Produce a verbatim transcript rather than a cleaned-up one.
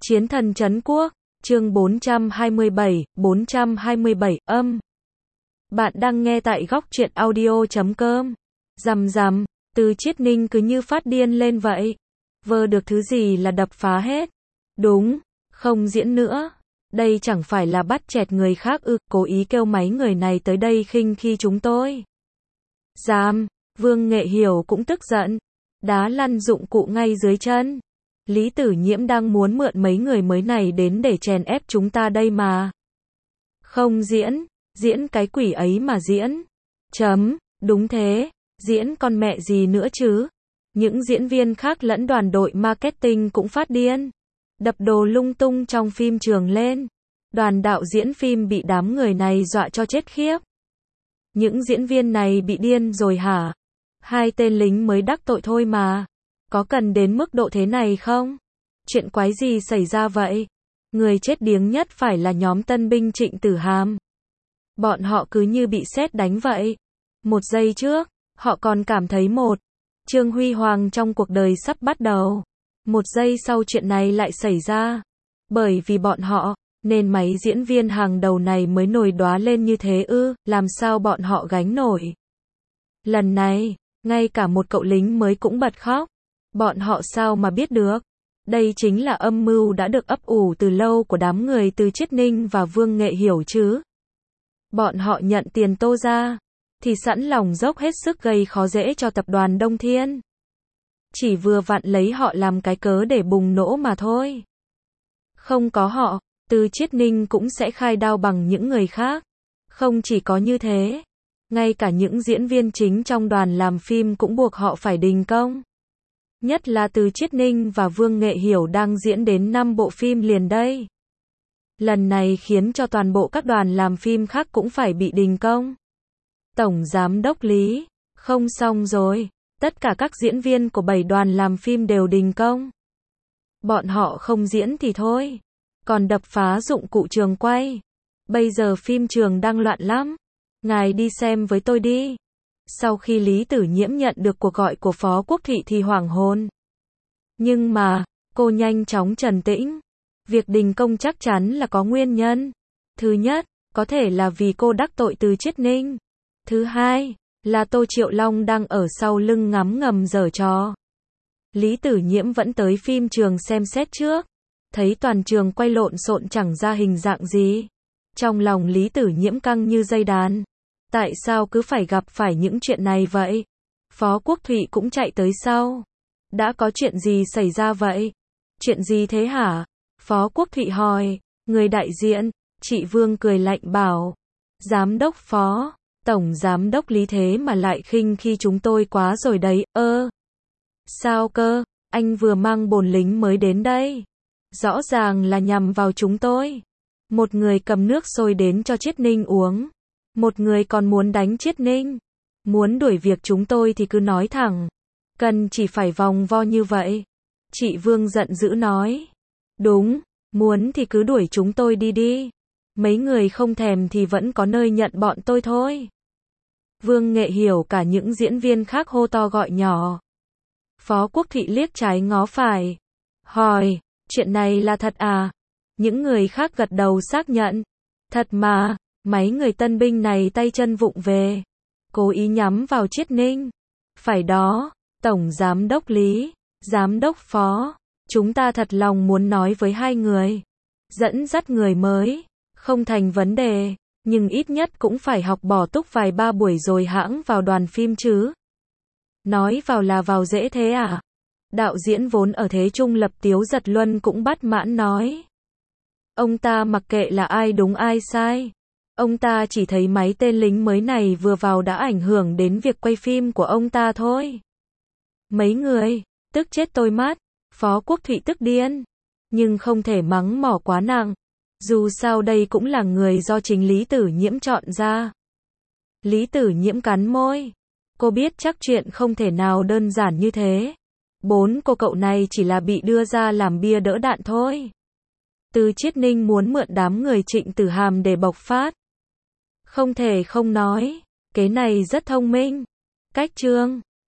Chiến thần trấn quốc, chương bốn trăm hai mươi bảy, bốn trăm hai mươi bảy, âm. Bạn đang nghe tại góc truyện audio chấm com. Rằm rằm, Từ Chiết Ninh cứ như phát điên lên vậy. Vơ được thứ gì là đập phá hết. Đúng, không diễn nữa. Đây chẳng phải là bắt chẹt người khác ư, cố ý kêu mấy người này tới đây khinh khi chúng tôi. Dám, Vương Nghệ Hiểu cũng tức giận. Đá lăn dụng cụ ngay dưới chân. Lý Tử Nhiễm đang muốn mượn mấy người mới này đến để chèn ép chúng ta đây mà. Không diễn, diễn cái quỷ ấy mà diễn. Chấm, đúng thế, diễn con mẹ gì nữa chứ. Những diễn viên khác lẫn đoàn đội marketing cũng phát điên. Đập đồ lung tung trong phim trường lên. Đoàn đạo diễn phim bị đám người này dọa cho chết khiếp. Những diễn viên này bị điên rồi hả? Hai tên lính mới đắc tội thôi mà. Có cần đến mức độ thế này không? Chuyện quái gì xảy ra vậy? Người chết điếng nhất phải là nhóm tân binh Trịnh Tử Hàm. Bọn họ cứ như bị sét đánh vậy. Một giây trước, họ còn cảm thấy một chương huy hoàng trong cuộc đời sắp bắt đầu. Một giây sau chuyện này lại xảy ra. Bởi vì bọn họ, nên mấy diễn viên hàng đầu này mới nổi đoá lên như thế ư, làm sao bọn họ gánh nổi. Lần này, ngay cả một cậu lính mới cũng bật khóc. Bọn họ sao mà biết được? Đây chính là âm mưu đã được ấp ủ từ lâu của đám người Từ Chiết Ninh và Vương Nghệ Hiểu chứ. Bọn họ nhận tiền Tô ra, thì sẵn lòng dốc hết sức gây khó dễ cho tập đoàn Đông Thiên. Chỉ vừa vặn lấy họ làm cái cớ để bùng nổ mà thôi. Không có họ, Từ Chiết Ninh cũng sẽ khai đao bằng những người khác. Không chỉ có như thế, ngay cả những diễn viên chính trong đoàn làm phim cũng buộc họ phải đình công. Nhất là Từ Chiết Ninh và Vương Nghệ Hiểu đang diễn đến năm bộ phim liền đây. Lần này khiến cho toàn bộ các đoàn làm phim khác cũng phải bị đình công. Tổng giám đốc Lý, không xong rồi, tất cả các diễn viên của bảy đoàn làm phim đều đình công. Bọn họ không diễn thì thôi, còn đập phá dụng cụ trường quay. Bây giờ phim trường đang loạn lắm, ngài đi xem với tôi đi. Sau khi Lý Tử Nhiễm nhận được cuộc gọi của Phó Quốc Thụy thì hoảng hồn. Nhưng mà, cô nhanh chóng trấn tĩnh. Việc đình công chắc chắn là có nguyên nhân. Thứ nhất, có thể là vì cô đắc tội Từ Chiết Ninh. Thứ hai, là Tô Triệu Long đang ở sau lưng ngắm ngầm giở trò. Lý Tử Nhiễm vẫn tới phim trường xem xét trước. Thấy toàn trường quay lộn xộn chẳng ra hình dạng gì. Trong lòng Lý Tử Nhiễm căng như dây đàn. Tại sao cứ phải gặp phải những chuyện này vậy? Phó Quốc Thụy cũng chạy tới sau. Đã có chuyện gì xảy ra vậy? Chuyện gì thế hả? Phó Quốc Thụy hỏi. Người đại diện, chị Vương cười lạnh bảo. Giám đốc Phó, Tổng Giám đốc Lý thế mà lại khinh khi chúng tôi quá rồi đấy, ơ. Sao cơ, anh vừa mang bồn lính mới đến đây. Rõ ràng là nhằm vào chúng tôi. Một người cầm nước sôi đến cho Chiết Ninh uống. Một người còn muốn đánh Chiết Ninh. Muốn đuổi việc chúng tôi thì cứ nói thẳng. Cần chỉ phải vòng vo như vậy. Chị Vương giận dữ nói. Đúng, muốn thì cứ đuổi chúng tôi đi đi. Mấy người không thèm thì vẫn có nơi nhận bọn tôi thôi. Vương Nghệ Hiểu cả những diễn viên khác hô to gọi nhỏ. Phó Quốc Thụy liếc trái ngó phải. Hỏi, chuyện này là thật à? Những người khác gật đầu xác nhận. Thật mà. Mấy người tân binh này tay chân vụng về. Cố ý nhắm vào Chiết Ninh. Phải đó, Tổng Giám đốc Lý, Giám đốc Phó. Chúng ta thật lòng muốn nói với hai người. Dẫn dắt người mới. Không thành vấn đề. Nhưng ít nhất cũng phải học bỏ túc vài ba buổi rồi hãng vào đoàn phim chứ. Nói vào là vào dễ thế à? Đạo diễn vốn ở thế trung lập Tiếu Giật Luân cũng bắt mãn nói. Ông ta mặc kệ là ai đúng ai sai. Ông ta chỉ thấy mấy tên lính mới này vừa vào đã ảnh hưởng đến việc quay phim của ông ta thôi. Mấy người, tức chết tôi mất. Phó Quốc Thụy tức điên. Nhưng không thể mắng mỏ quá nặng. Dù sao đây cũng là người do chính Lý Tử Nhiễm chọn ra. Lý Tử Nhiễm cắn môi. Cô biết chắc chuyện không thể nào đơn giản như thế. Bốn cô cậu này chỉ là bị đưa ra làm bia đỡ đạn thôi. Từ Chiết Ninh muốn mượn đám người Trịnh Tử Hàm để bộc phát. Không thể không nói, kế này rất thông minh. Cách chương